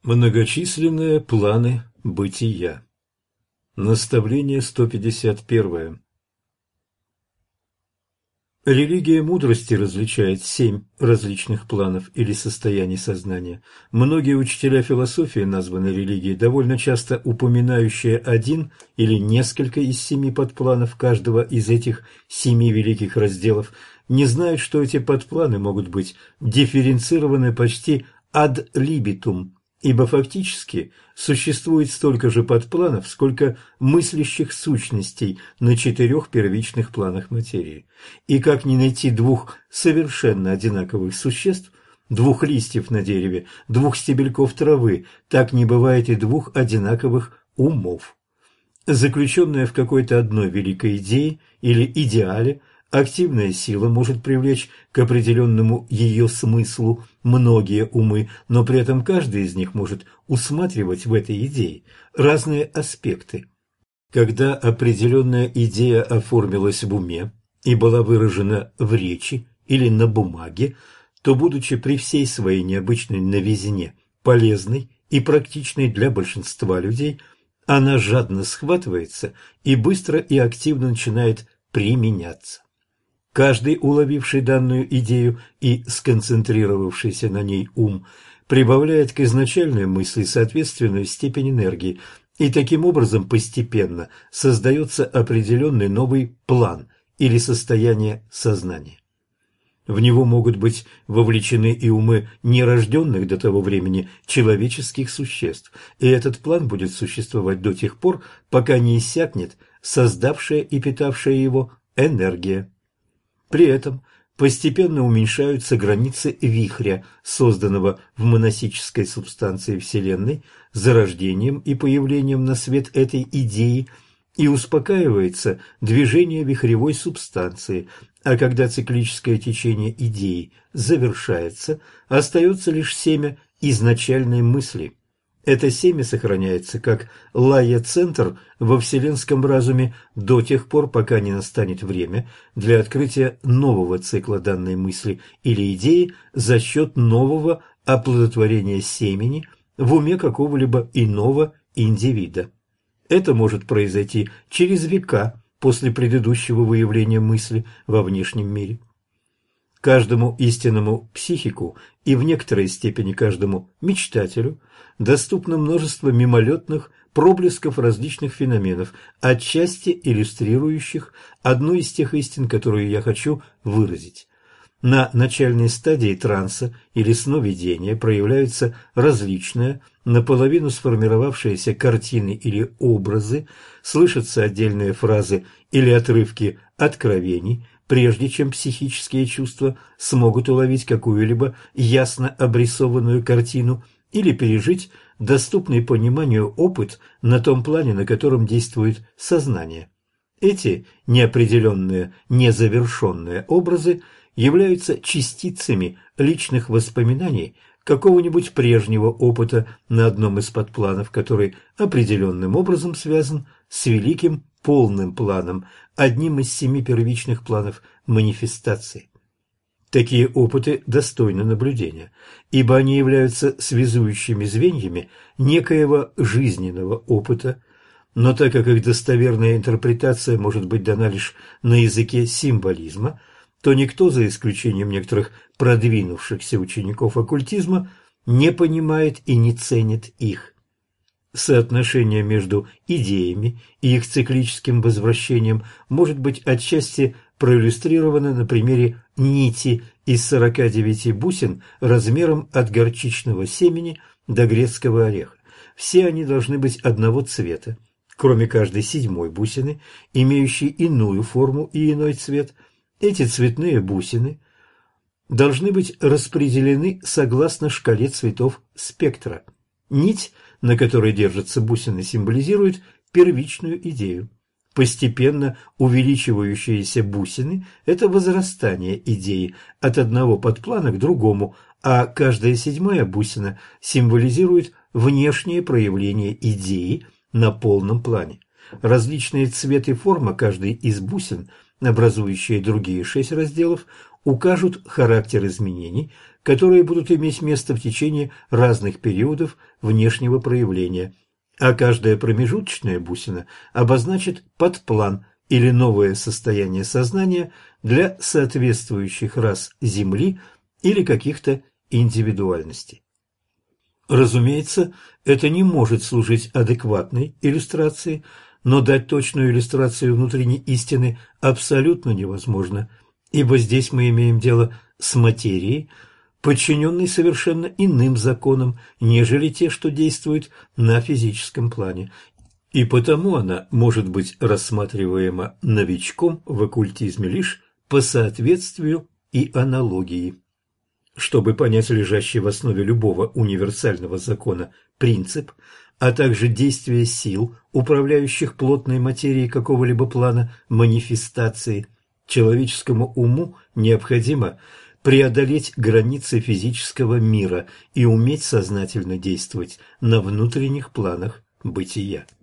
Многочисленные планы бытия. Наставление 151. Религия мудрости различает 7 различных планов или состояний сознания. Многие учителя философии названы религией, довольно часто упоминающие один или несколько из 7 подпланов каждого из этих 7 великих разделов, не знают, что эти подпланы могут быть дифференцированы почти ad libitum, ибо фактически существует столько же подпланов, сколько мыслящих сущностей на 4 первичных планах материи. И как не найти двух совершенно одинаковых существ, 2 листьев на дереве, 2 стебельков травы, так не бывает и 2 одинаковых умов. Заключенная в какой-то одной великой идее или идеале, активная сила может привлечь к определенному ее смыслу многие умы, но при этом каждый из них может усматривать в этой идее разные аспекты. Когда определенная идея оформилась в уме и была выражена в речи или на бумаге, то, будучи при всей своей необычной новизне полезной и практичной для большинства людей, она жадно схватывается и быстро и активно начинает применяться. Каждый, уловивший данную идею и сконцентрировавшийся на ней ум, прибавляет к изначальной мысли соответственную степень энергии, и таким образом постепенно создается определенный новый план или состояние сознания. В него могут быть вовлечены и умы нерожденных до того времени человеческих существ, и этот план будет существовать до тех пор, пока не иссякнет создавшая и питавшая его энергия. При этом постепенно уменьшаются границы вихря, созданного в монасической субстанции Вселенной зарождением и появлением на свет этой идеи, и успокаивается движение вихревой субстанции, а когда циклическое течение идеи завершается, остается лишь семя изначальной мысли. Это семя сохраняется как лая-центр во вселенском разуме до тех пор, пока не настанет время для открытия нового цикла данной мысли или идеи за счет нового оплодотворения семени в уме какого-либо иного индивида. Это может произойти через века после предыдущего выявления мысли во внешнем мире. Каждому истинному психику и в некоторой степени каждому мечтателю доступно множество мимолетных проблесков различных феноменов, отчасти иллюстрирующих одну из тех истин, которую я хочу выразить. На начальной стадии транса или сновидения проявляются различные, наполовину сформировавшиеся картины или образы, слышатся отдельные фразы или отрывки откровений, прежде чем психические чувства смогут уловить какую-либо ясно обрисованную картину или пережить доступный пониманию опыт на том плане, на котором действует сознание. Эти неопределенные, незавершенные образы являются частицами личных воспоминаний какого-нибудь прежнего опыта на одном из подпланов, который определенным образом связан с великим полным планом, одним из 7 первичных планов манифестации. Такие опыты достойны наблюдения, ибо они являются связующими звеньями некоего жизненного опыта, но так как их достоверная интерпретация может быть дана лишь на языке символизма, то никто, за исключением некоторых продвинувшихся учеников оккультизма, не понимает и не ценит их. Соотношение между идеями и их циклическим возвращением может быть отчасти проиллюстрировано на примере нити из 49 бусин размером от горчичного семени до грецкого ореха. Все они должны быть одного цвета, кроме каждой 7-й бусины, имеющей иную форму и иной цвет. Эти цветные бусины должны быть распределены согласно шкале цветов спектра. Нить, на которой держатся бусины, символизирует первичную идею. Постепенно увеличивающиеся бусины – это возрастание идеи от одного подплана к другому, а каждая 7-я бусина символизирует внешнее проявление идеи на полном плане. Различные цвет и форма каждой из бусин, образующие другие 6 разделов, укажут характер изменений, которые будут иметь место в течение разных периодов внешнего проявления, а каждая промежуточная бусина обозначит подплан или новое состояние сознания для соответствующих рас Земли или каких-то индивидуальностей. Разумеется, это не может служить адекватной иллюстрацией, но дать точную иллюстрацию внутренней истины абсолютно невозможно, ибо здесь мы имеем дело с материей, подчиненной совершенно иным законам, нежели те, что действуют на физическом плане, и потому она может быть рассматриваема новичком в оккультизме лишь по соответствию и аналогии. Чтобы понять лежащий в основе любого универсального закона принцип, а также действие сил, управляющих плотной материей какого-либо плана манифестации, человеческому уму необходимо преодолеть границы физического мира и уметь сознательно действовать на внутренних планах бытия.